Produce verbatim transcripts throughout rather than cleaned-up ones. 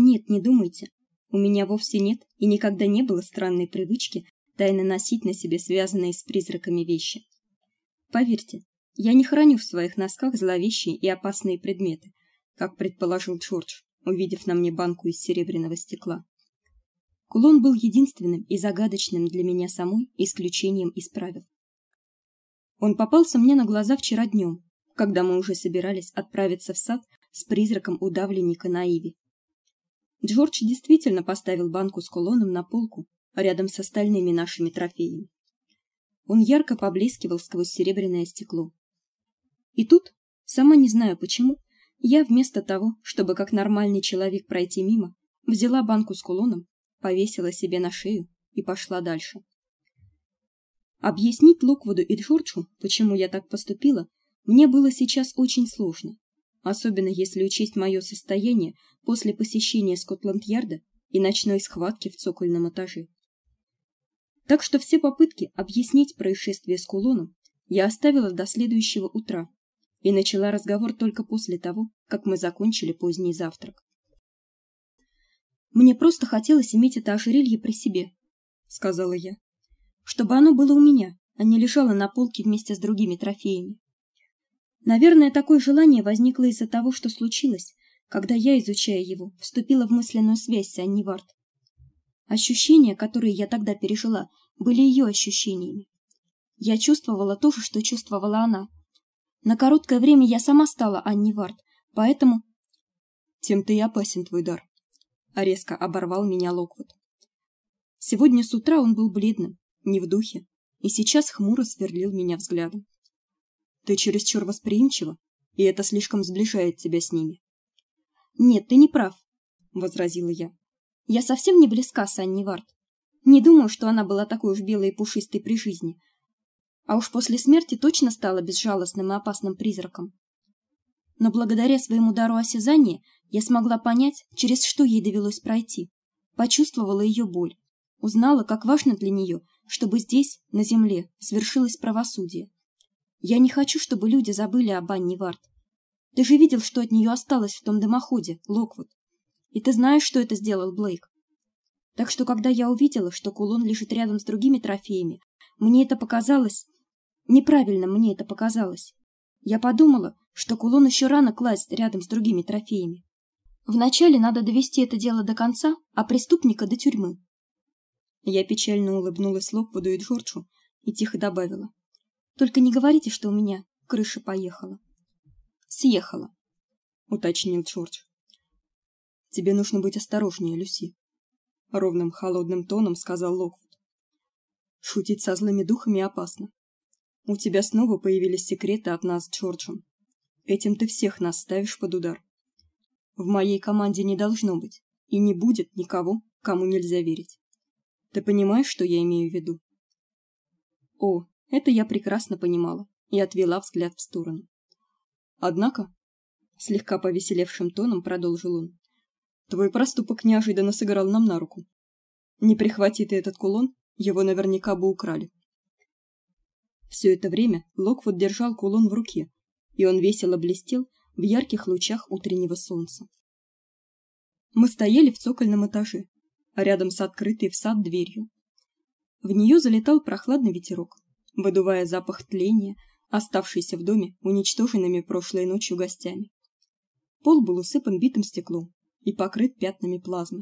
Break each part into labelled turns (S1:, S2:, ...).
S1: Нет, не думайте. У меня вовсе нет и никогда не было странной привычки тайно носить на себе связанные с призраками вещи. Поверьте, я не храню в своих носках зловещие и опасные предметы, как предположил Джордж, увидев на мне банку из серебряного стекла. Кулон был единственным и загадочным для меня самой исключением из правил. Он попался мне на глаза вчера днем, когда мы уже собирались отправиться в сад с призраком удавленника на иве. Джордж действительно поставил банку с кулоном на полку рядом с остальными нашими трофеями. Он ярко поблескивал сквозь серебряное стекло. И тут, сама не знаю почему, я вместо того, чтобы как нормальный человек пройти мимо, взяла банку с кулоном, повесила себе на шею и пошла дальше. Объяснить Локвуду и Джорджу, почему я так поступила, мне было сейчас очень сложно, особенно если учесть мое состояние после посещения Скотланд-Ярда и ночной схватки в цокольном этаже. Так что все попытки объяснить происшествие с кулоном я оставила до следующего утра и начала разговор только после того, как мы закончили поздний завтрак. Мне просто хотелось иметь это ожерелье при себе, сказала я, чтобы оно было у меня, а не лежало на полке вместе с другими трофеями. Наверное, такое желание возникло из-за того, что случилось, когда я, изучая его, вступила в мысленную связь с Анни Вард. Ощущения, которые я тогда пережила, были ее ощущениями. Я чувствовала то же, что чувствовала она. На короткое время я сама стала Анни Вард, поэтому... Тем-то и опасен твой дар. А резко оборвал меня Локвуд. Сегодня с утра он был бледным, не в духе, и сейчас хмуро сверлил меня взглядом. Ты чересчур восприимчива, и это слишком сближает тебя с ними. Нет, ты не прав, возразила я. Я совсем не близка с Анни Вард. Не думаю, что она была такой уж белой и пушистой при жизни. А уж после смерти точно стала безжалостным и опасным призраком. Но благодаря своему дару осязания я смогла понять, через что ей довелось пройти. Почувствовала ее боль. Узнала, как важно для нее, чтобы здесь, на земле, свершилось правосудие. Я не хочу, чтобы люди забыли об Анни Вард. Ты же видел, что от нее осталось в том дымоходе, Локвуд. И ты знаешь, что это сделал Блейк. Так что, когда я увидела, что кулон лежит рядом с другими трофеями, мне это показалось... Неправильно мне это показалось. Я подумала, что кулон еще рано класть рядом с другими трофеями. Вначале надо довести это дело до конца, а преступника до тюрьмы. Я печально улыбнулась Локвуду и Джорджу и тихо добавила. Только не говорите, что у меня крыша поехала. Съехала, уточнил Джордж. Тебе нужно быть осторожнее, Люси, ровным холодным тоном сказал Локвуд. Шутить со злыми духами опасно. У тебя снова появились секреты от нас с Джорджем. Этим ты всех нас ставишь под удар. В моей команде не должно быть и не будет никого, кому нельзя верить. Ты понимаешь, что я имею в виду? О, это я прекрасно понимала и отвела взгляд в сторону. Однако, слегка повеселевшим тоном продолжил он, твой проступок неожиданно сыграл нам на руку. Не прихвати ты этот кулон, его наверняка бы украли. Все это время Локвуд держал кулон в руке, и он весело блестел в ярких лучах утреннего солнца. Мы стояли в цокольном этаже, рядом с открытой в сад дверью. В нее залетал прохладный ветерок, выдувая запах тления, оставшийся в доме уничтоженными прошлой ночью гостями. Пол был усыпан битым стеклом и покрыт пятнами плазмы.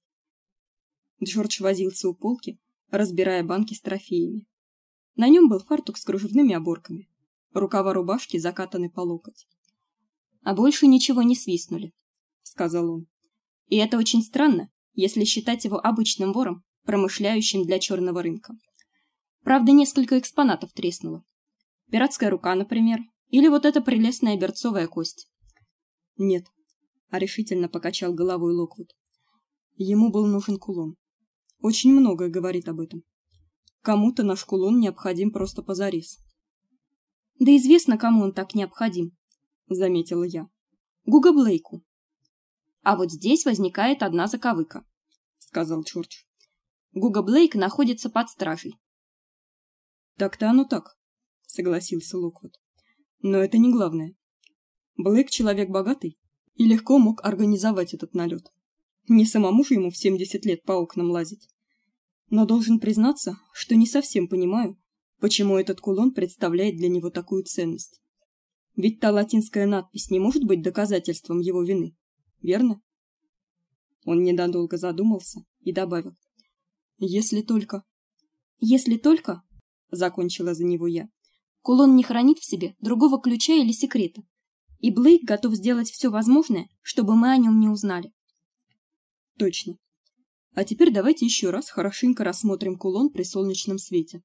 S1: Джордж возился у полки, разбирая банки с трофеями. На нем был фартук с кружевными оборками. Рукава рубашки закатаны по локоть. А больше ничего не свистнули, сказал он. И это очень странно, если считать его обычным вором, промышляющим для черного рынка. Правда, несколько экспонатов треснуло. Пиратская рука, например, или вот эта прелестная берцовая кость. Нет, а решительно покачал головой Локвуд. Ему был нужен кулон. Очень многое говорит об этом. Кому-то наш кулон необходим просто позарез. Да известно, кому он так необходим, заметила я. Гуго Блейку. А вот здесь возникает одна заковыка, сказал Джордж. Гуго Блейк находится под стражей. Так-то оно так, согласился Локвуд. Но это не главное. Блейк человек богатый и легко мог организовать этот налет. Не самому же ему в семьдесят лет по окнам лазить. Но должен признаться, что не совсем понимаю, почему этот кулон представляет для него такую ценность. Ведь та латинская надпись не может быть доказательством его вины, верно? Он ненадолго задумался и добавил: если только Если только, закончила за него я, кулон не хранит в себе другого ключа или секрета, и Блейк готов сделать все возможное, чтобы мы о нем не узнали. Точно. А теперь давайте еще раз хорошенько рассмотрим кулон при солнечном свете.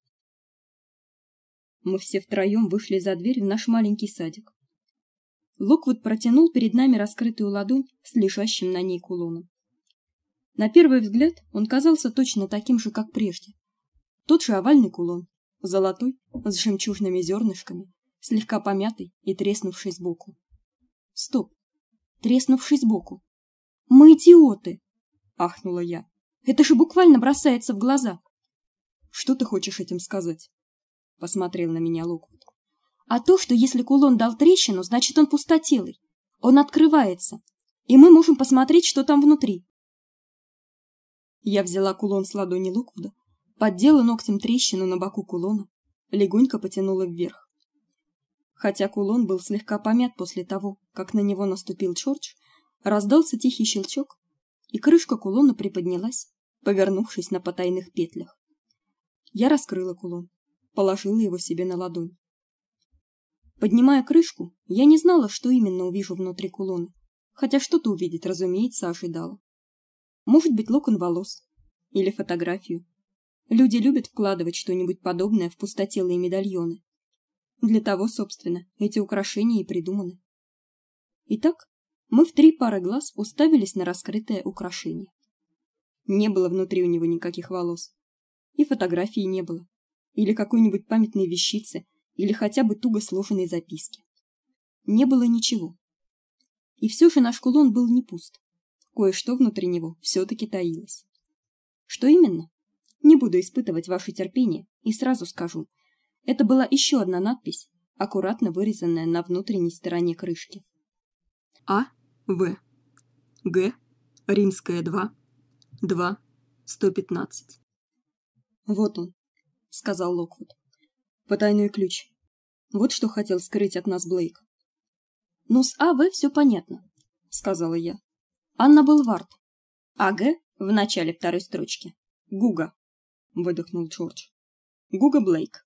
S1: Мы все втроем вышли за дверь в наш маленький садик. Локвуд протянул перед нами раскрытую ладонь с лежащим на ней кулоном. На первый взгляд он казался точно таким же, как прежде. Тот же овальный кулон, золотой, с жемчужными зернышками, слегка помятый и треснувший сбоку. Стоп! Треснувший сбоку. Мы идиоты! Ахнула я. Это же буквально бросается в глаза. Что ты хочешь этим сказать? Посмотрел на меня Локвуд. А то, что если кулон дал трещину, значит он пустотелый. Он открывается, и мы можем посмотреть, что там внутри. Я взяла кулон с ладони Локвуда, поддела ногтем трещину на боку кулона, легонько потянула вверх. Хотя кулон был слегка помят после того, как на него наступил Джордж, раздался тихий щелчок, и крышка кулона приподнялась, повернувшись на потайных петлях. Я раскрыла кулон, положила его себе на ладонь. Поднимая крышку, я не знала, что именно увижу внутри кулона, хотя что-то увидеть, разумеется, ожидала. Может быть, локон волос или фотографию. Люди любят вкладывать что-нибудь подобное в пустотелые медальоны. Для того, собственно, эти украшения и придуманы. Итак, мы в три пары глаз уставились на раскрытое украшение. Не было внутри у него никаких волос. И фотографии не было. Или какой-нибудь памятной вещицы, или хотя бы туго сложенной записки. Не было ничего. И все же наш кулон был не пуст. Кое-что внутри него все-таки таилось. Что именно? Не буду испытывать ваше терпение и сразу скажу. Это была еще одна надпись, аккуратно вырезанная на внутренней стороне крышки. А. В. Г. Римская два. два. сто пятнадцать. Вот он, сказал Локвуд. Потайной ключ. Вот что хотел скрыть от нас Блейк. Ну, с А В все понятно, сказала я. Анна Белвард. А Г в начале второй строчки. Гуга, выдохнул Джордж. Гуга Блейк.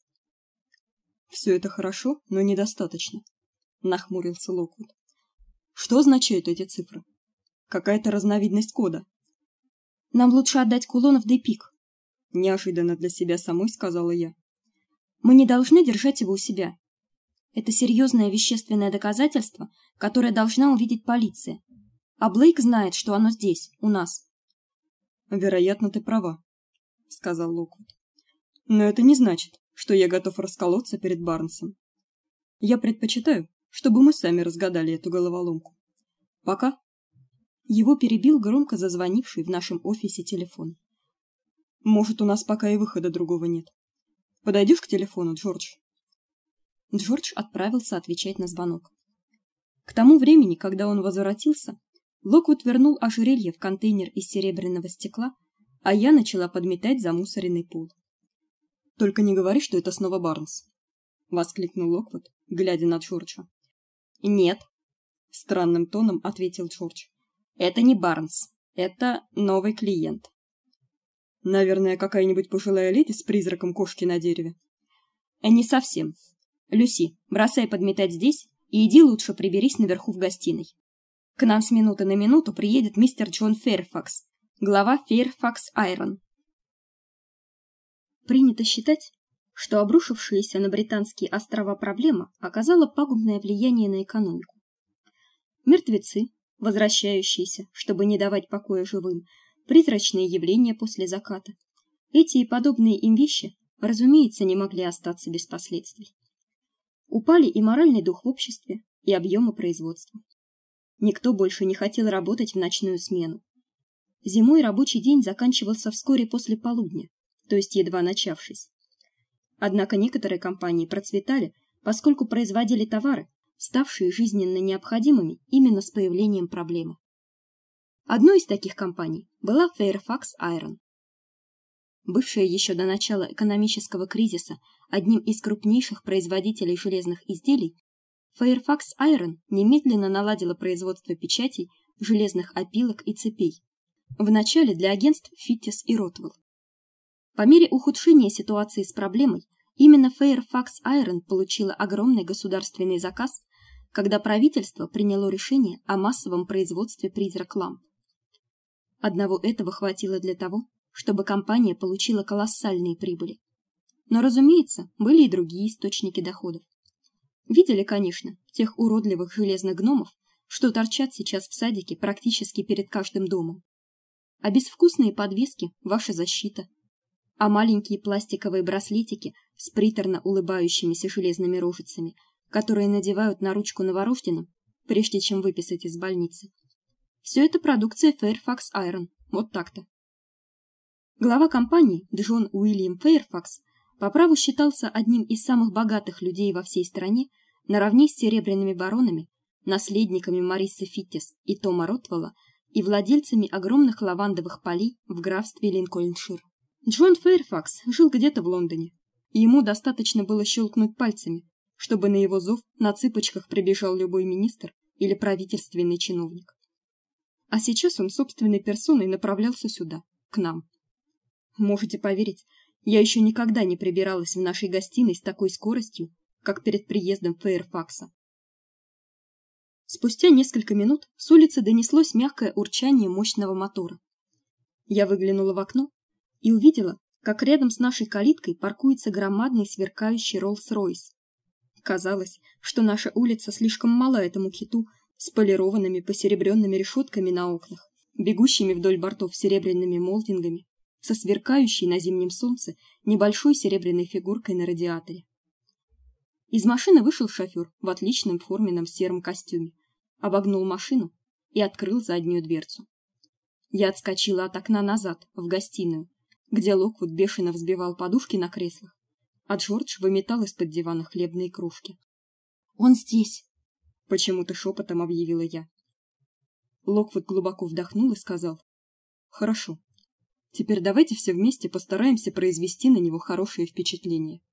S1: Все это хорошо, но недостаточно, нахмурился Локвуд. Что означают эти цифры? Какая-то разновидность кода. Нам лучше отдать кулон в Депик, неожиданно для себя самой сказала я. Мы не должны держать его у себя. Это серьезное вещественное доказательство, которое должна увидеть полиция. А Блейк знает, что оно здесь, у нас. Вероятно, ты права, сказал Локвуд. Но это не значит, что я готов расколоться перед Барнсом. Я предпочитаю, чтобы мы сами разгадали эту головоломку. Пока. Его перебил громко зазвонивший в нашем офисе телефон. Может, у нас пока и выхода другого нет. Подойдешь к телефону, Джордж? Джордж отправился отвечать на звонок. К тому времени, когда он возвратился, Локвуд вернул ожерелье в контейнер из серебряного стекла, а я начала подметать замусоренный пол. Только не говори, что это снова Барнс, воскликнул Локвуд, глядя на Джорджа. Нет, странным тоном ответил Джордж. Это не Барнс, это новый клиент. Наверное, какая-нибудь пожилая леди с призраком кошки на дереве. Не совсем. Люси, бросай подметать здесь и иди лучше приберись наверху в гостиной. К нам с минуты на минуту приедет мистер Джон Фэрфакс, глава Фэрфакс Айрон. Принято считать, что обрушившаяся на британские острова проблема оказала пагубное влияние на экономику. Мертвецы, возвращающиеся, чтобы не давать покоя живым, призрачные явления после заката. Эти и подобные им вещи, разумеется, не могли остаться без последствий. Упали и моральный дух в обществе, и объемы производства. Никто больше не хотел работать в ночную смену. Зимой рабочий день заканчивался вскоре после полудня, то есть едва начавшись. Однако некоторые компании процветали, поскольку производили товары, ставшие жизненно необходимыми именно с появлением проблемы. Одной из таких компаний была Fairfax Iron. Бывшая еще до начала экономического кризиса одним из крупнейших производителей железных изделий, Fairfax Iron немедленно наладила производство печатей, железных опилок и цепей. Вначале для агентств Фиттис и Ротвелл. По мере ухудшения ситуации с проблемой, именно Fairfax Iron получила огромный государственный заказ, когда правительство приняло решение о массовом производстве призрак-ламп. Одного этого хватило для того, чтобы компания получила колоссальные прибыли. Но, разумеется, были и другие источники доходов. Видели, конечно, тех уродливых железных гномов, что торчат сейчас в садике практически перед каждым домом. А безвкусные подвески – ваша защита. А маленькие пластиковые браслетики с приторно улыбающимися железными рожицами, которые надевают на ручку новорожденным, прежде чем выписать из больницы. Все это продукция Fairfax Iron, вот так-то. Глава компании Джон Уильям Фэйрфакс по праву считался одним из самых богатых людей во всей стране, наравне с серебряными баронами, наследниками Марисы Фиттис и Тома Ротвелла и владельцами огромных лавандовых полей в графстве Линкольншир. Джон Фэйрфакс жил где-то в Лондоне, и ему достаточно было щелкнуть пальцами, чтобы на его зов на цыпочках прибежал любой министр или правительственный чиновник. А сейчас он собственной персоной направлялся сюда, к нам. Можете поверить, я еще никогда не прибиралась в нашей гостиной с такой скоростью, как перед приездом Фэйрфакса. Спустя несколько минут с улицы донеслось мягкое урчание мощного мотора. Я выглянула в окно и увидела, как рядом с нашей калиткой паркуется громадный сверкающий Роллс-Ройс. Казалось, что наша улица слишком мала этому киту с полированными посеребренными решетками на окнах, бегущими вдоль бортов серебряными молдингами, со сверкающей на зимнем солнце небольшой серебряной фигуркой на радиаторе. Из машины вышел шофёр в отличном форменном сером костюме, обогнул машину и открыл заднюю дверцу. Я отскочила от окна назад, в гостиную, где Локвуд бешено взбивал подушки на креслах, а Джордж выметал из-под дивана хлебные крошки. «Он здесь!» — почему-то шепотом объявила я. Локвуд глубоко вдохнул и сказал: «Хорошо. Теперь давайте все вместе постараемся произвести на него хорошее впечатление».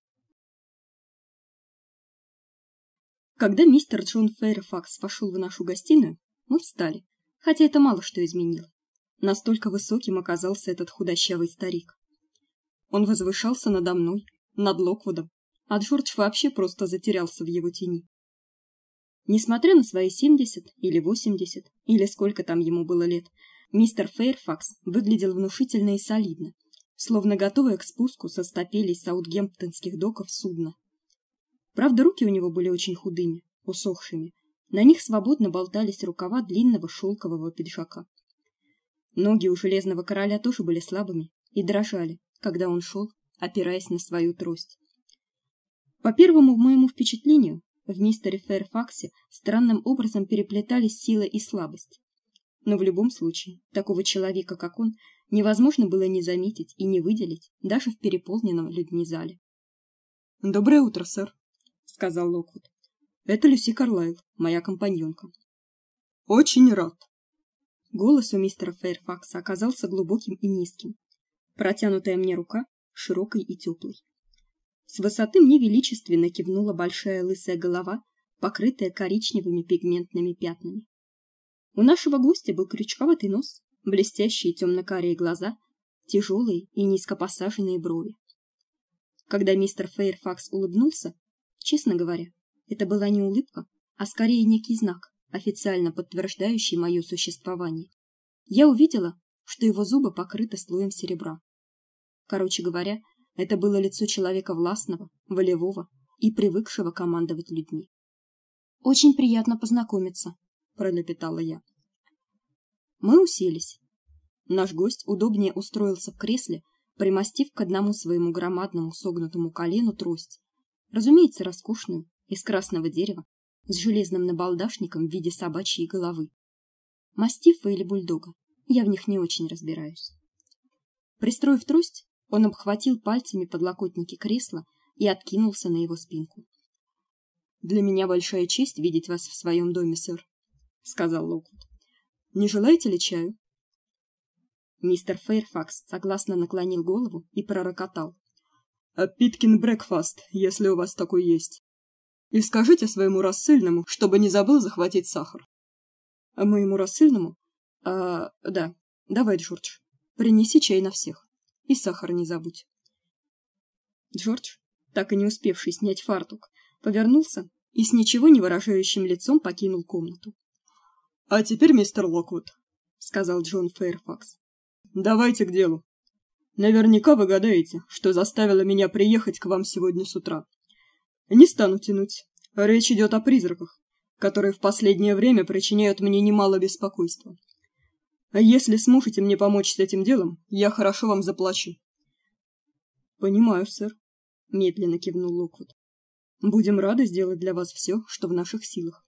S1: Когда мистер Джон Фэйрфакс вошел в нашу гостиную, мы встали, хотя это мало что изменило. Настолько высоким оказался этот худощавый старик. Он возвышался надо мной, над Локвудом, а Джордж вообще просто затерялся в его тени. Несмотря на свои семьдесят или восемьдесят, или сколько там ему было лет, мистер Фэйрфакс выглядел внушительно и солидно, словно готовый к спуску со стапелей саутгемптонских доков судна. Правда, руки у него были очень худыми, усохшими, на них свободно болтались рукава длинного шелкового пиджака. Ноги у железного короля тоже были слабыми и дрожали, когда он шел, опираясь на свою трость. По первому моему впечатлению, в мистере Фэйрфаксе странным образом переплетались сила и слабость. Но в любом случае, такого человека, как он, невозможно было не заметить и не выделить даже в переполненном людьми зале. «Доброе утро, сэр», — сказал Локвуд. «Это Люси Карлайл, моя компаньонка». «Очень рад». Голос у мистера Фэйрфакса оказался глубоким и низким. Протянутая мне рука широкой и теплой. С высоты мне величественно кивнула большая лысая голова, покрытая коричневыми пигментными пятнами. У нашего гостя был крючковатый нос, блестящие темно-карие глаза, тяжелые и низко посаженные брови. Когда мистер Фэйрфакс улыбнулся, честно говоря, это была не улыбка, а скорее некий знак, официально подтверждающий мое существование. Я увидела, что его зубы покрыты слоем серебра. Короче говоря, это было лицо человека властного, волевого и привыкшего командовать людьми. «Очень приятно познакомиться», — пролепетала я. Мы уселись. Наш гость удобнее устроился в кресле, примостив к одному своему громадному согнутому колену трость, разумеется, роскошную, из красного дерева, с железным набалдашником в виде собачьей головы. Мастифа или бульдога, я в них не очень разбираюсь. Пристроив трость, он обхватил пальцами подлокотники кресла и откинулся на его спинку. «Для меня большая честь видеть вас в своем доме, сэр», — сказал Локвуд. Не желаете ли чаю? Мистер Фэйрфакс согласно наклонил голову и пророкотал: «А питкин брекфаст, если у вас такой есть. И скажите своему рассыльному, чтобы не забыл захватить сахар». А моему рассыльному? А, да. Давай, Джордж, принеси чай на всех. И сахар не забудь. Джордж, так и не успевший снять фартук, повернулся и с ничего не выражающим лицом покинул комнату. «А теперь, мистер Локвуд», — сказал Джон Фэйрфакс, — «давайте к делу. Наверняка вы гадаете, что заставило меня приехать к вам сегодня с утра. Не стану тянуть. Речь идет о призраках, которые в последнее время причиняют мне немало беспокойства. А если сможете мне помочь с этим делом, я хорошо вам заплачу». «Понимаю, сэр», — медленно кивнул Локвуд. «Будем рады сделать для вас все, что в наших силах».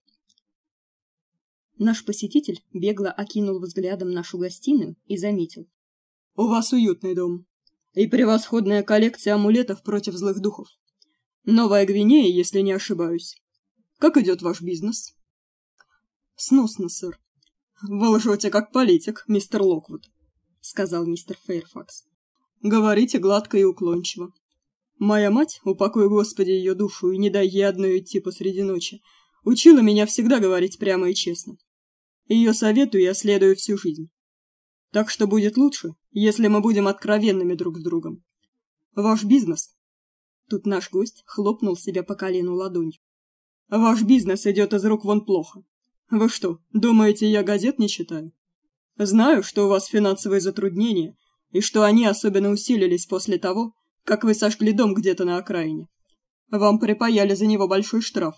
S1: Наш посетитель бегло окинул взглядом нашу гостиную и заметил: «У вас уютный дом и превосходная коллекция амулетов против злых духов. Новая Гвинея, если не ошибаюсь. Как идет ваш бизнес?» «Сносно, сэр». «Вы лжете как политик, мистер Локвуд», — сказал мистер Фэйрфакс. «Говорите гладко и уклончиво. Моя мать, упокой Господи ее душу и не дай ей одной идти посреди ночи, учила меня всегда говорить прямо и честно. Ее совету я следую всю жизнь. Так что будет лучше, если мы будем откровенными друг с другом. Ваш бизнес...» Тут наш гость хлопнул себя по колену ладонью. «Ваш бизнес идет из рук вон плохо. Вы что, думаете, я газет не читаю? Знаю, что у вас финансовые затруднения, и что они особенно усилились после того, как вы сожгли дом где-то на окраине. Вам припаяли за него большой штраф».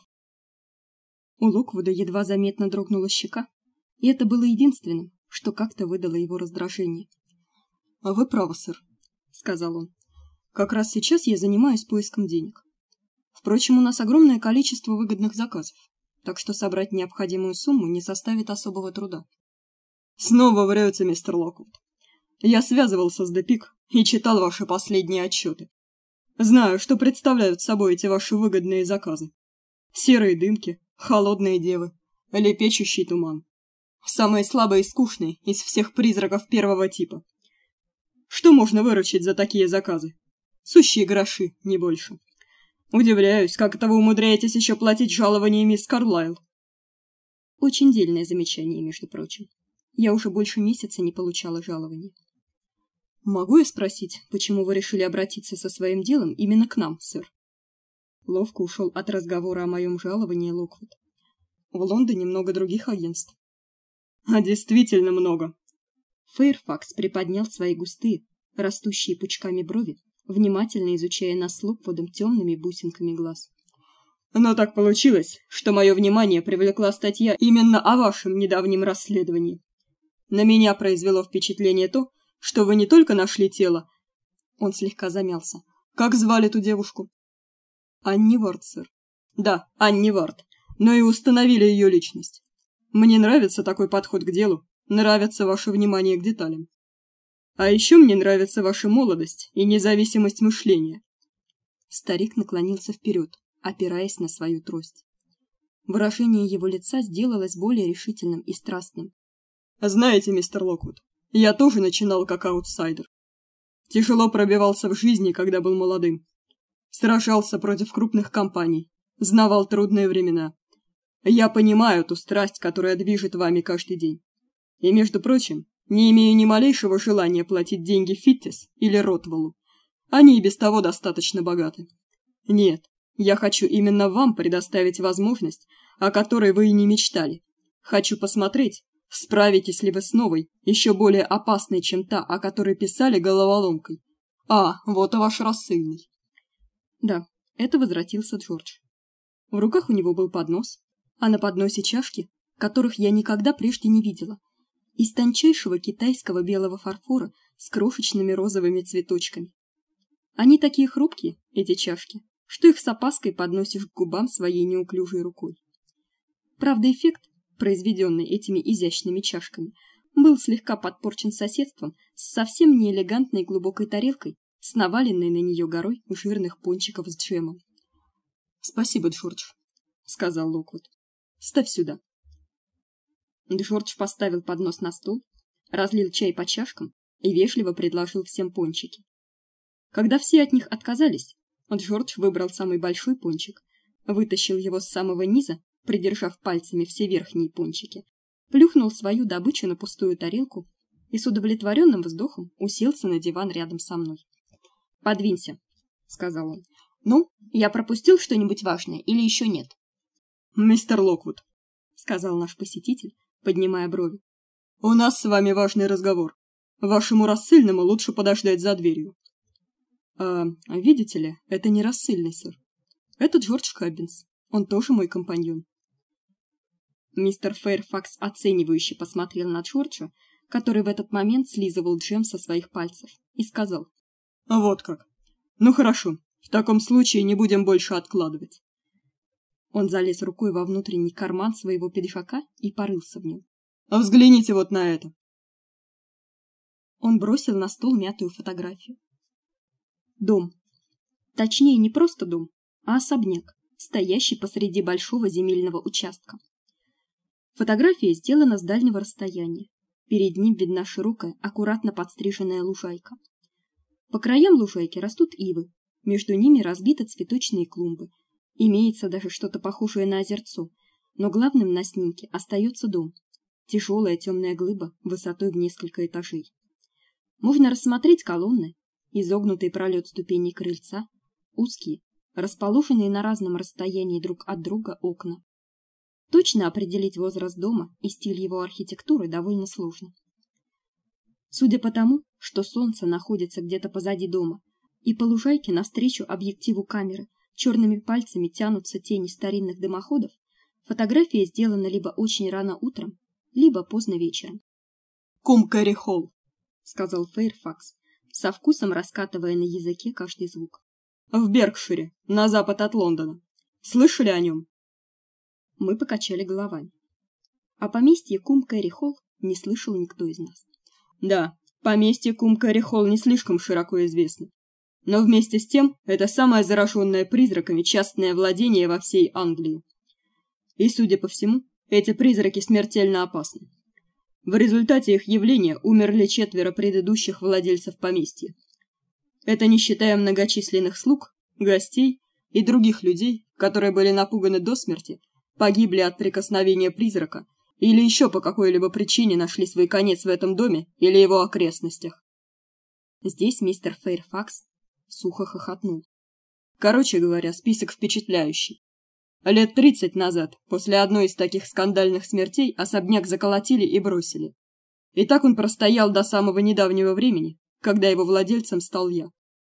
S1: У Локвуда едва заметно дрогнула щека, и это было единственным, что как-то выдало его раздражение. «А вы правы, сэр», — сказал он. «Как раз сейчас я занимаюсь поиском денег. Впрочем, у нас огромное количество выгодных заказов, так что собрать необходимую сумму не составит особого труда». «Снова врете, мистер Локвуд. Я связывался с Депик и читал ваши последние отчеты. Знаю, что представляют собой эти ваши выгодные заказы. Серые дымки, холодные девы, лепечущий туман. Самые слабые и скучные из всех призраков первого типа. Что можно выручить за такие заказы? Сущие гроши, не больше. Удивляюсь, как это вы умудряетесь еще платить жалование мисс Карлайл». Очень дельное замечание, между прочим. Я уже больше месяца не получала жалования. «Могу я спросить, почему вы решили обратиться со своим делом именно к нам, сэр?» Ловко ушел от разговора о моем жаловании Локвуд. «В Лондоне много других агентств». «А действительно много». Фэйрфакс приподнял свои густые, растущие пучками брови, внимательно изучая нас с Локвудом темными бусинками глаз. «Но так получилось, что мое внимание привлекла статья именно о вашем недавнем расследовании. На меня произвело впечатление то, что вы не только нашли тело...» Он слегка замялся. «Как звали ту девушку?» «Анни Вард, сэр». «Да, Анни Вард, но и установили ее личность. Мне нравится такой подход к делу, нравится ваше внимание к деталям. А еще мне нравится ваша молодость и независимость мышления». Старик наклонился вперед, опираясь на свою трость. Выражение его лица сделалось более решительным и страстным. «Знаете, мистер Локвуд, я тоже начинал как аутсайдер. Тяжело пробивался в жизни, когда был молодым. Сражался против крупных компаний, знавал трудные времена. Я понимаю ту страсть, которая движет вами каждый день. И, между прочим, не имею ни малейшего желания платить деньги Фиттис или Ротвеллу. Они и без того достаточно богаты. Нет, я хочу именно вам предоставить возможность, о которой вы и не мечтали. Хочу посмотреть, справитесь ли вы с новой, еще более опасной, чем та, о которой писали головоломкой. А, вот и ваш рассыльный». Да, это возвратился Джордж. В руках у него был поднос, а на подносе чашки, которых я никогда прежде не видела, из тончайшего китайского белого фарфора с крошечными розовыми цветочками. Они такие хрупкие, эти чашки, что их с опаской подносишь к губам своей неуклюжей рукой. Правда, эффект, произведенный этими изящными чашками, был слегка подпорчен соседством с совсем неэлегантной глубокой тарелкой, с наваленной на нее горой жирных пончиков с джемом. «Спасибо, Джордж», — сказал Локвуд. «Ставь сюда». Джордж поставил поднос на стол, разлил чай по чашкам и вежливо предложил всем пончики. Когда все от них отказались, Джордж выбрал самый большой пончик, вытащил его с самого низа, придержав пальцами все верхние пончики, плюхнул свою добычу на пустую тарелку и с удовлетворенным вздохом уселся на диван рядом со мной. "Подвинься", сказал он. "Ну, я пропустил что-нибудь важное или еще нет?"
S2: "Мистер Локвуд",
S1: сказал наш посетитель, поднимая брови.
S2: "У нас с вами важный разговор. Вашему рассыльному лучше подождать за дверью".
S1: А, видите ли, это не рассыльный, сэр. Это Джордж Каббинс. Он тоже мой компаньон. Мистер Фэйрфакс оценивающе посмотрел на Джорджа, который в этот момент слизывал джем со своих пальцев, и сказал:
S2: "Вот как. Ну хорошо. В таком случае не будем больше откладывать".
S1: Он залез рукой во внутренний карман своего пиджака и порылся в нем.
S2: "А взгляните вот на это".
S1: Он бросил на стол мятую фотографию. Дом. Точнее, не просто дом, а особняк, стоящий посреди большого земельного участка. Фотография сделана с дальнего расстояния. Перед ним видна широкая, аккуратно подстриженная лужайка. По краям лужайки растут ивы, между ними разбиты цветочные клумбы. Имеется даже что-то похожее на озерцо, но главным на снимке остается дом. Тяжелая темная глыба высотой в несколько этажей. Можно рассмотреть колонны, изогнутый пролет ступеней крыльца, узкие, расположенные на разном расстоянии друг от друга окна. Точно определить возраст дома и стиль его архитектуры довольно сложно. Судя по тому, что солнце находится где-то позади дома, и по лужайке навстречу объективу камеры черными пальцами тянутся тени старинных дымоходов, фотография сделана либо очень рано утром, либо поздно вечером.
S2: "Кум-Кэрри-Холл",
S1: сказал Фэйрфакс, со вкусом раскатывая на языке каждый звук.
S2: "В Беркшире, на запад от Лондона. Слышали о нем?"
S1: Мы покачали головами. О поместье Кум-Кэрри-Холл не слышал никто из нас.
S2: Да, поместье Кум-Кэрри-Холл не слишком широко известно. Но вместе с тем это самое зараженное призраками частное владение во всей Англии. И, судя по всему, эти призраки смертельно опасны. В результате их явления умерли четверо предыдущих владельцев поместья. Это не считая многочисленных слуг, гостей и других людей, которые были напуганы до смерти, погибли от прикосновения призрака или еще по какой-либо причине нашли свой конец в этом доме или его окрестностях.
S1: Здесь мистер Фэйрфакс сухо хохотнул.
S2: Короче говоря, список впечатляющий. Лет тридцать назад, после одной из таких скандальных смертей, особняк заколотили и бросили. И так он простоял до самого недавнего времени, когда его владельцем стал я.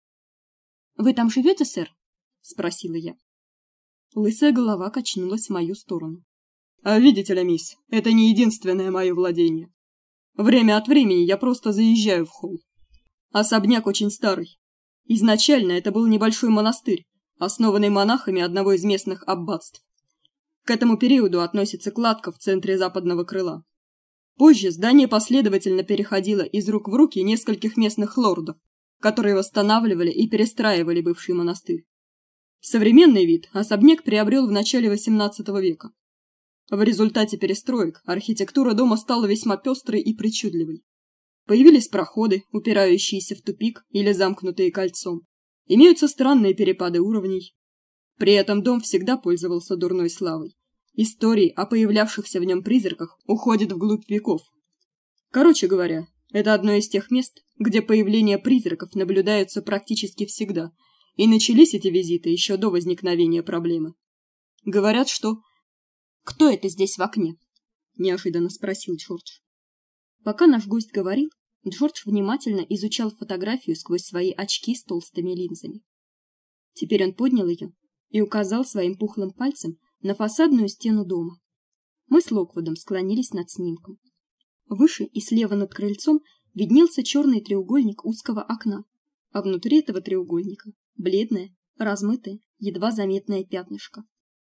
S1: «Вы там живете, сэр?» — спросила я. Лысая голова качнулась в мою сторону.
S2: «А видите ли, мисс, это не единственное мое владение. Время от времени я просто заезжаю в холл. Особняк очень старый. Изначально это был небольшой монастырь, основанный монахами одного из местных аббатств. К этому периоду относится кладка в центре западного крыла. Позже здание последовательно переходило из рук в руки нескольких местных лордов, которые восстанавливали и перестраивали бывший монастырь. Современный вид особняк приобрел в начале восемнадцатого века. В результате перестроек архитектура дома стала весьма пестрой и причудливой. Появились проходы, упирающиеся в тупик или замкнутые кольцом. Имеются странные перепады уровней. При этом дом всегда пользовался дурной славой. Истории о появлявшихся в нем призраках уходят вглубь веков. Короче говоря, это одно из тех мест, где появление призраков наблюдаются практически всегда, и начались эти визиты еще до возникновения проблемы. Говорят, что...
S1: «Кто это здесь в окне?» — неожиданно спросил Джордж. Пока наш гость говорил, Джордж внимательно изучал фотографию сквозь свои очки с толстыми линзами. Теперь он поднял ее и указал своим пухлым пальцем на фасадную стену дома. Мы с Локвудом склонились над снимком. Выше и слева над крыльцом виднелся черный треугольник узкого окна, а внутри этого треугольника бледное, размытое, едва заметное пятнышко.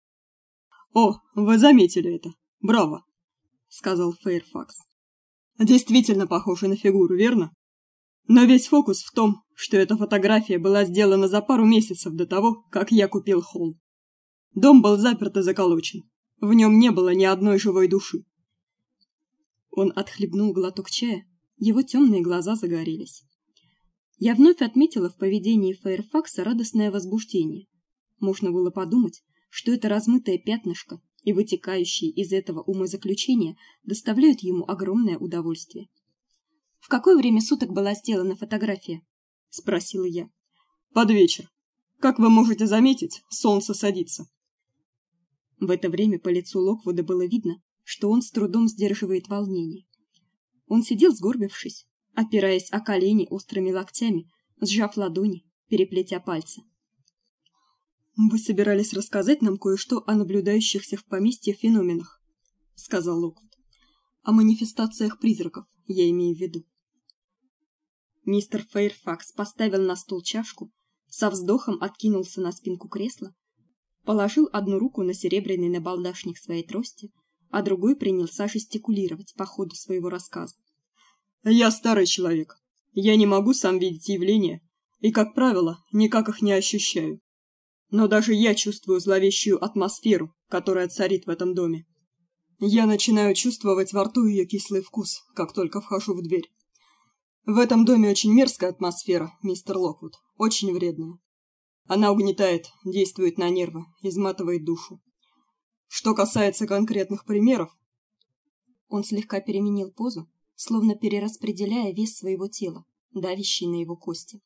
S2: «О, вы заметили это! Браво!» — сказал Фэйрфакс. «Действительно похоже на фигуру, верно? Но весь фокус в том, что эта фотография была сделана за пару месяцев до того, как я купил холл. Дом был заперт и заколочен. В нем не было ни одной живой души.
S1: Он отхлебнул глоток чая, его темные глаза загорелись. Я вновь отметила в поведении Фэйрфакса радостное возбуждение. Можно было подумать, что это размытое пятнышко и вытекающие из этого умозаключения доставляют ему огромное удовольствие. В какое время суток была сделана фотография? Спросила я.
S2: Под вечер. Как вы можете заметить, солнце садится.
S1: В это время по лицу Локвуда было видно, что он с трудом сдерживает волнение. Он сидел сгорбившись, опираясь о колени острыми локтями, сжав ладони, переплетя пальцы.
S2: Вы собирались рассказать нам кое-что о наблюдающихся в поместье феноменах, сказал Локвуд. О манифестациях призраков, я имею в виду.
S1: Мистер Фэйрфакс поставил на стол чашку, со вздохом откинулся на спинку кресла, положил одну руку на серебряный набалдашник своей трости, а другой принялся жестикулировать по ходу своего рассказа.
S2: Я старый человек. Я не могу сам видеть явления и, как правило, никак их не ощущаю. Но даже я чувствую зловещую атмосферу, которая царит в этом доме. Я начинаю чувствовать во рту ее кислый вкус, как только вхожу в дверь. В этом доме очень мерзкая атмосфера, мистер Локвуд, очень вредная. Она угнетает, действует на нервы, изматывает душу. Что касается конкретных примеров...
S1: Он слегка переменил позу, словно перераспределяя вес своего тела, давящий на его кости.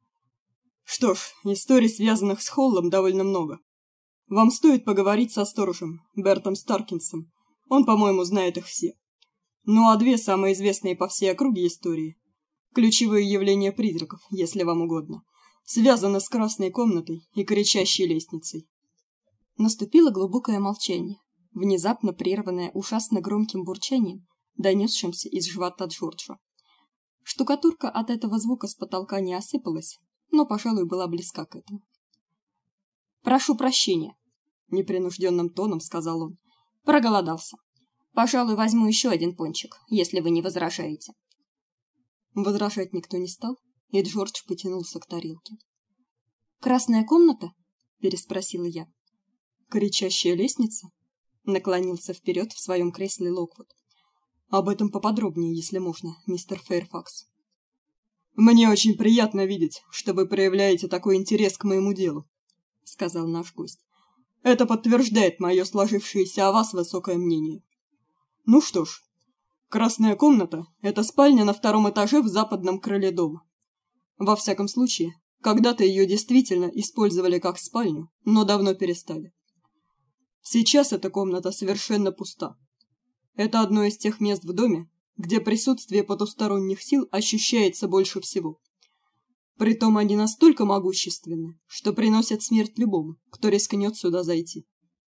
S2: Что ж, историй, связанных с Холлом, довольно много. Вам стоит поговорить со сторожем, Бертом Старкинсом. Он, по-моему, знает их все. Ну а две самые известные по всей округе истории, ключевые явления призраков, если вам угодно, связаны с красной комнатой и кричащей лестницей.
S1: Наступило глубокое молчание, внезапно прерванное ужасно громким бурчанием, донесшимся из живота Джорджа. Штукатурка от этого звука с потолка не осыпалась, но, пожалуй, была близка к этому. «Прошу прощения», — непринужденным тоном сказал он. «Проголодался. Пожалуй, возьму еще один пончик, если вы не возражаете».
S2: Возражать никто не стал, и Джордж потянулся к тарелке.
S1: «Красная комната?» — переспросила я.
S2: «Кричащая лестница?» — наклонился вперед в своем кресле Локвуд. «Об этом поподробнее, если можно, мистер Фэйрфакс». «Мне очень приятно видеть, что вы проявляете такой интерес к моему делу», — сказал наш гость. «Это подтверждает мое сложившееся о вас высокое мнение. Ну что ж, красная комната — это спальня на втором этаже в западном крыле дома. Во всяком случае, когда-то ее действительно использовали как спальню, но давно перестали. Сейчас эта комната совершенно пуста. Это одно из тех мест в доме, где присутствие потусторонних сил ощущается больше всего. Притом они настолько могущественны, что приносят смерть любому, кто рискнет сюда зайти.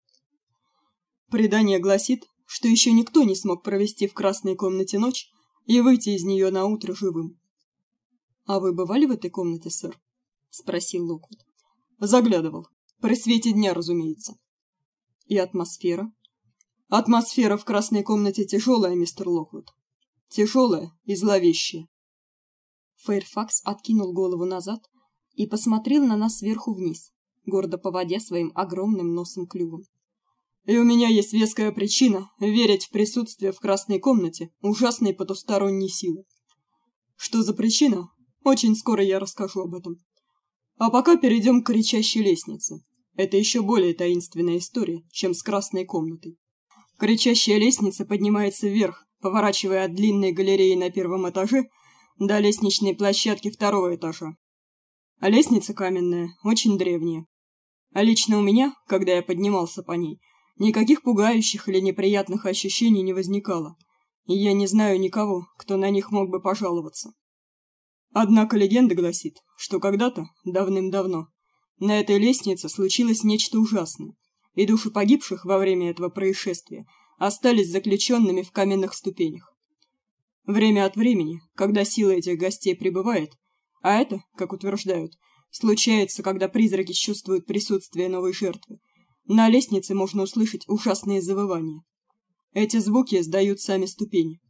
S2: Предание гласит, что еще никто не смог провести в красной комнате ночь и выйти из нее на утро живым. — А вы бывали в этой комнате, сэр? — спросил Локвуд. — Заглядывал. При свете дня, разумеется. — И атмосфера? — Атмосфера в красной комнате тяжелая, мистер Локвуд. Тяжелая и зловещая.
S1: Фэйрфакс откинул голову назад и посмотрел на нас сверху вниз, гордо поводя своим огромным носом-клювом.
S2: И у меня есть веская причина верить в присутствие в красной комнате ужасной потусторонней силы. Что за причина? Очень скоро я расскажу об этом. А пока перейдем к кричащей лестнице. Это еще более таинственная история, чем с красной комнатой. Кричащая лестница поднимается вверх, поворачивая от длинной галереи на первом этаже до лестничной площадки второго этажа. А лестница каменная, очень древняя. А лично у меня, когда я поднимался по ней, никаких пугающих или неприятных ощущений не возникало, и я не знаю никого, кто на них мог бы пожаловаться. Однако легенда гласит, что когда-то, давным-давно, на этой лестнице случилось нечто ужасное, и души погибших во время этого происшествия остались заключенными в каменных ступенях. Время от времени, когда сила этих гостей прибывает, а это, как утверждают, случается, когда призраки чувствуют присутствие новой жертвы, на лестнице можно услышать ужасные завывания. Эти звуки издают сами ступени.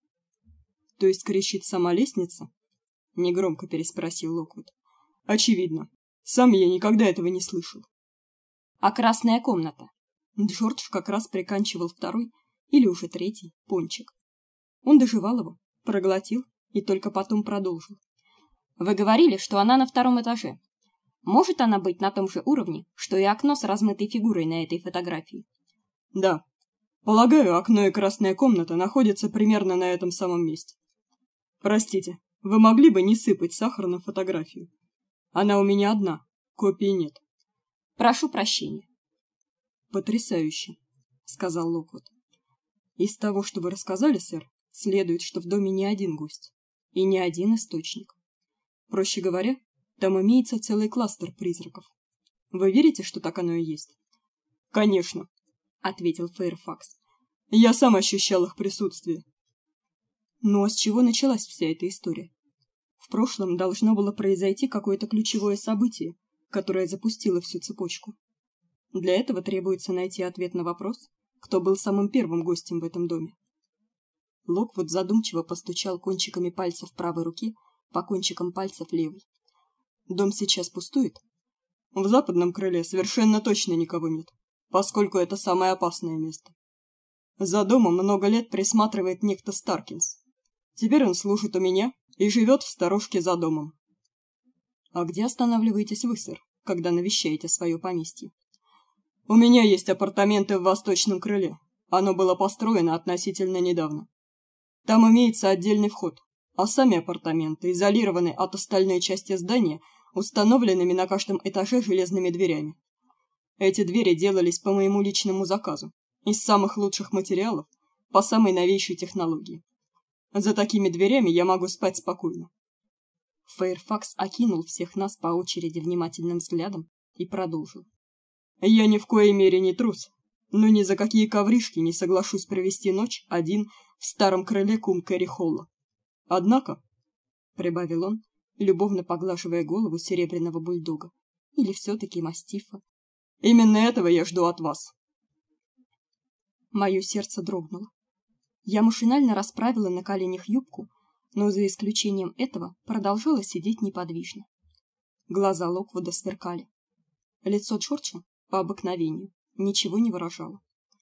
S2: — То есть кричит сама лестница? — негромко переспросил Локвуд. — Очевидно. Сам я никогда этого не слышал.
S1: — А красная комната?
S2: Джордж как раз приканчивал второй, или уже третий, пончик. Он дожевал его, проглотил и только потом продолжил.
S1: Вы говорили, что она на втором этаже. Может она быть на том же уровне, что и окно с размытой фигурой на этой фотографии?
S2: Да. Полагаю, окно и красная комната находятся примерно на этом самом месте. Простите, вы могли бы не сыпать сахар на фотографию? Она у меня одна, копии нет.
S1: Прошу прощения.
S2: Потрясающе, сказал Локвуд. Из того, что вы рассказали, сэр, следует, что в доме не один гость и не один источник. Проще говоря, там имеется целый кластер призраков. Вы верите, что так оно и есть? Конечно, ответил Фэйрфакс. Я сам ощущал их присутствие. Ну а с чего началась вся эта история? В прошлом должно было произойти какое-то ключевое событие, которое запустило всю цепочку. Для этого требуется найти ответ на вопрос, кто был самым первым гостем в этом доме. Локвуд задумчиво постучал кончиками пальцев правой руки по кончикам пальцев левой. Дом сейчас пустует? В западном крыле совершенно точно никого нет, поскольку это самое опасное место. За домом много лет присматривает некто Старкинс. Теперь он служит у меня и живет в сторожке за домом. А где останавливаетесь вы, сэр, когда навещаете свое поместье? У меня есть апартаменты в восточном крыле. Оно было построено относительно недавно. Там имеется отдельный вход, а сами апартаменты изолированы от остальной части здания установленными на каждом этаже железными дверями. Эти двери делались по моему личному заказу, из самых лучших материалов, по самой новейшей технологии. За такими дверями я могу спать спокойно. Фэйрфакс окинул всех нас по очереди внимательным взглядом и продолжил. Я ни в коей мере не трус, но ни за какие ковришки не соглашусь провести ночь один в старом крыле Кум-Кэрри-Холла. Однако, — прибавил он, любовно поглаживая голову серебряного бульдога, или все-таки мастифа, — именно этого я жду от вас. Мое сердце дрогнуло. Я машинально расправила на коленях юбку, но за исключением этого продолжала сидеть неподвижно. Глаза Локвуда сверкали. Лицо Джорджа, по обыкновению, ничего не выражало.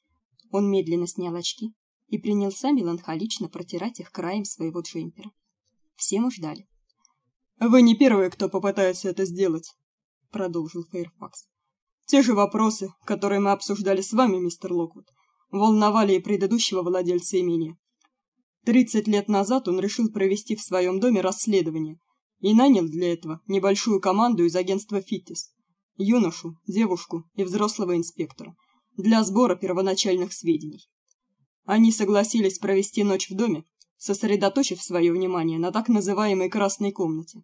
S2: Он медленно снял очки и принялся меланхолично протирать их краем своего джемпера. Все мы ждали. «Вы не первые, кто попытается это сделать», — продолжил Фэйрфакс. «Те же вопросы, которые мы обсуждали с вами, мистер Локвуд, волновали и предыдущего владельца имения. Тридцать лет назад он решил провести в своем доме расследование и нанял для этого небольшую команду из агентства «Фиттис», юношу, девушку и взрослого инспектора, для сбора первоначальных сведений. Они согласились провести ночь в доме, сосредоточив свое внимание на так называемой «красной комнате».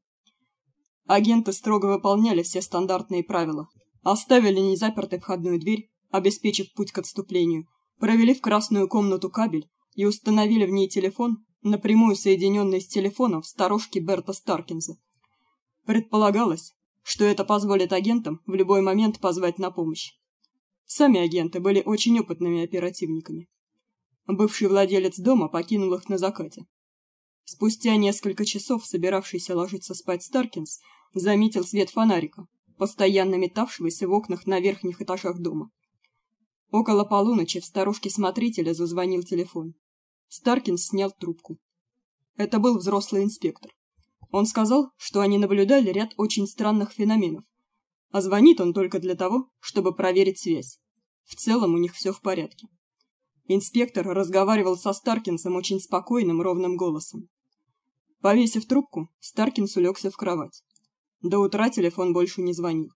S2: Агенты строго выполняли все стандартные правила, оставили незапертой входную дверь, обеспечив путь к отступлению, провели в красную комнату кабель и установили в ней телефон, напрямую соединенный с телефоном в сторожке Берта Старкинза. Предполагалось, что это позволит агентам в любой момент позвать на помощь. Сами агенты были очень опытными оперативниками. Бывший владелец дома покинул их на закате. Спустя несколько часов собиравшийся ложиться спать Старкинс заметил свет фонарика, постоянно метавшегося в окнах на верхних этажах дома. Около полуночи в сторожке смотрителя зазвонил телефон. Старкинс снял трубку. Это был взрослый инспектор. Он сказал, что они наблюдали ряд очень странных феноменов, а звонит он только для того, чтобы проверить связь. В целом у них все в порядке. Инспектор разговаривал со Старкинсом очень спокойным, ровным голосом. Повесив трубку, Старкинс улегся в кровать. До утра телефон больше не звонил.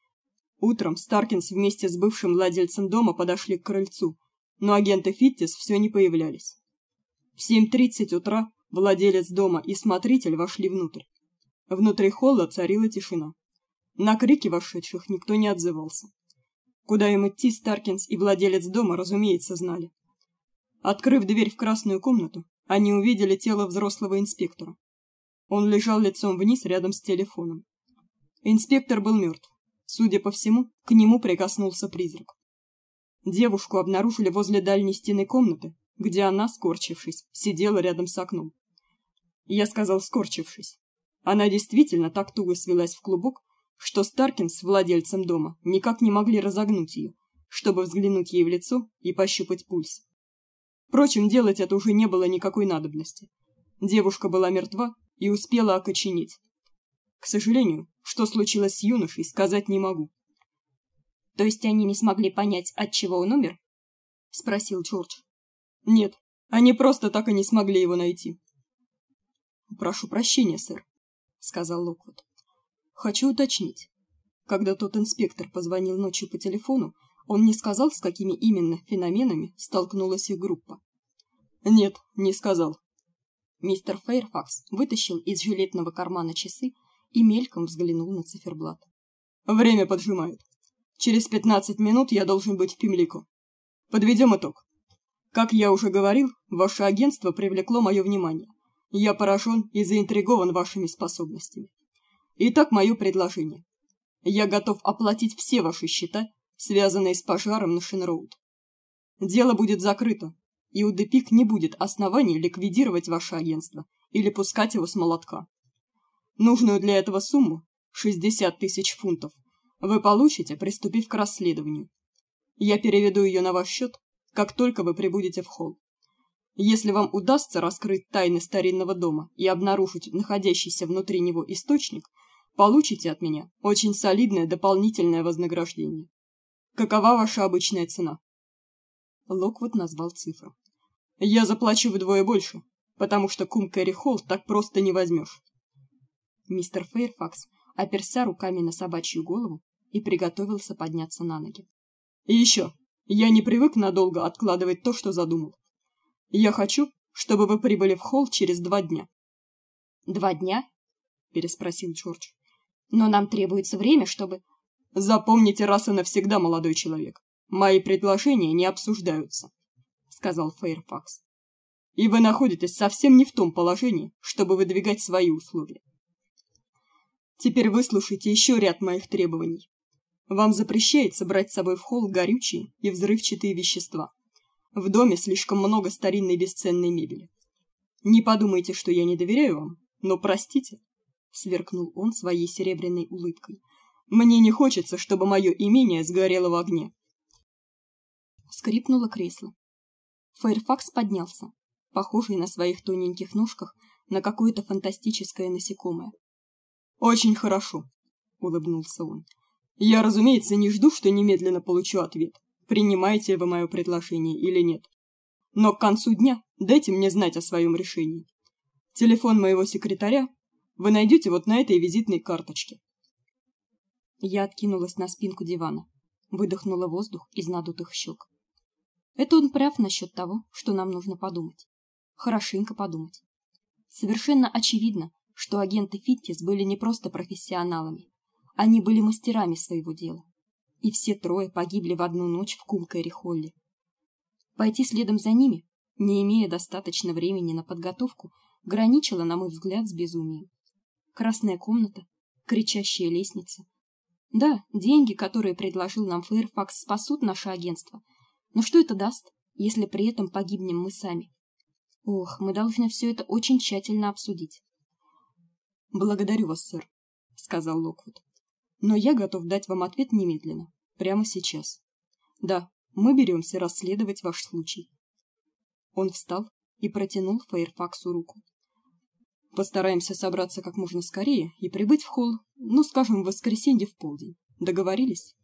S2: Утром Старкинс вместе с бывшим владельцем дома подошли к крыльцу, но агенты Фиттис все не появлялись. В семь тридцать утра владелец дома и смотритель вошли внутрь. Внутри холла царила тишина. На крики вошедших никто не отзывался. Куда им идти, Старкинс и владелец дома, разумеется, знали. Открыв дверь в красную комнату, они увидели тело взрослого инспектора. Он лежал лицом вниз рядом с телефоном. Инспектор был мертв. Судя по всему, к нему прикоснулся призрак. Девушку обнаружили возле дальней стены комнаты, где она, скорчившись, сидела рядом с окном. Я сказал «скорчившись». Она действительно так туго свелась в клубок, что Старкинс с владельцем дома никак не могли разогнуть ее, чтобы взглянуть ей в лицо и пощупать пульс. Впрочем, делать это уже не было никакой надобности. Девушка была мертва и успела окоченеть. К сожалению, что случилось с юношей, сказать не могу.
S1: То есть они не смогли понять, от чего он умер? Спросил Джордж.
S2: Нет, они просто так и не смогли его найти. Прошу прощения, сэр, сказал Локвуд. Хочу уточнить. Когда тот инспектор позвонил ночью по телефону, он не сказал, с какими именно феноменами столкнулась их группа. Нет, не сказал.
S1: Мистер Фэйрфакс вытащил из жилетного кармана часы и мельком взглянул на циферблат.
S2: Время поджимает. Через пятнадцать минут я должен быть в Пимлико. Подведем итог. Как я уже говорил, ваше агентство привлекло мое внимание. Я поражен и заинтригован вашими способностями. Итак, мое предложение. Я готов оплатить все ваши счета, связанные с пожаром на Шин-Роуд. Дело будет закрыто, и у Депик не будет оснований ликвидировать ваше агентство или пускать его с молотка. Нужную для этого сумму, шестьдесят тысяч фунтов, вы получите, приступив к расследованию. Я переведу ее на ваш счет, как только вы прибудете в холл. Если вам удастся раскрыть тайны старинного дома и обнаружить находящийся внутри него источник, получите от меня очень солидное дополнительное вознаграждение. Какова ваша обычная цена? Локвуд назвал цифру. Я заплачу вдвое больше, потому что Кум-Кэрри-Холл так просто не возьмешь.
S1: Мистер Фэйрфакс оперся руками на собачью голову и приготовился подняться на ноги.
S2: И еще, я не привык надолго откладывать то, что задумал. Я хочу, чтобы вы прибыли в холл через два дня.
S1: Два дня? Переспросил Джордж. Но нам требуется время, чтобы...
S2: Запомните раз и навсегда, молодой человек. Мои предложения не обсуждаются, сказал Фэйрфакс. И вы находитесь совсем не в том положении, чтобы выдвигать свои условия. Теперь выслушайте еще ряд моих требований. Вам запрещается брать с собой в холл горючие и взрывчатые вещества. В доме слишком много старинной бесценной мебели. Не подумайте, что я не доверяю вам, но простите, сверкнул он своей серебряной улыбкой. Мне не хочется, чтобы мое имение сгорело в огне.
S1: Скрипнуло кресло. Фэйрфакс поднялся, похожий на своих тоненьких ножках на какое-то фантастическое насекомое.
S2: Очень хорошо, улыбнулся он. Я, разумеется, не жду, что немедленно получу ответ, принимаете вы мое предложение или нет. Но к концу дня дайте мне знать о своем решении. Телефон моего секретаря вы найдете вот на этой визитной карточке.
S1: Я откинулась на спинку дивана, выдохнула воздух из надутых щек. Это он прав насчет того, что нам нужно подумать. Хорошенько подумать. Совершенно очевидно, что агенты Фиттис были не просто профессионалами. Они были мастерами своего дела. И все трое погибли в одну ночь в Кум-Кэрри-Холле. Пойти следом за ними, не имея достаточно времени на подготовку, граничило, на мой взгляд, с безумием. Красная комната, кричащая лестница. Да, деньги, которые предложил нам Фэйрфакс, спасут наше агентство. Но что это даст, если при этом погибнем мы сами? Ох, мы должны все это очень тщательно обсудить.
S2: Благодарю вас, сэр, сказал Локвуд. Но я готов дать вам ответ немедленно, прямо сейчас. Да, мы беремся расследовать ваш случай. Он встал и протянул Фэйрфаксу руку. Постараемся собраться как можно скорее и прибыть в холл, ну, скажем, в воскресенье в полдень. Договорились?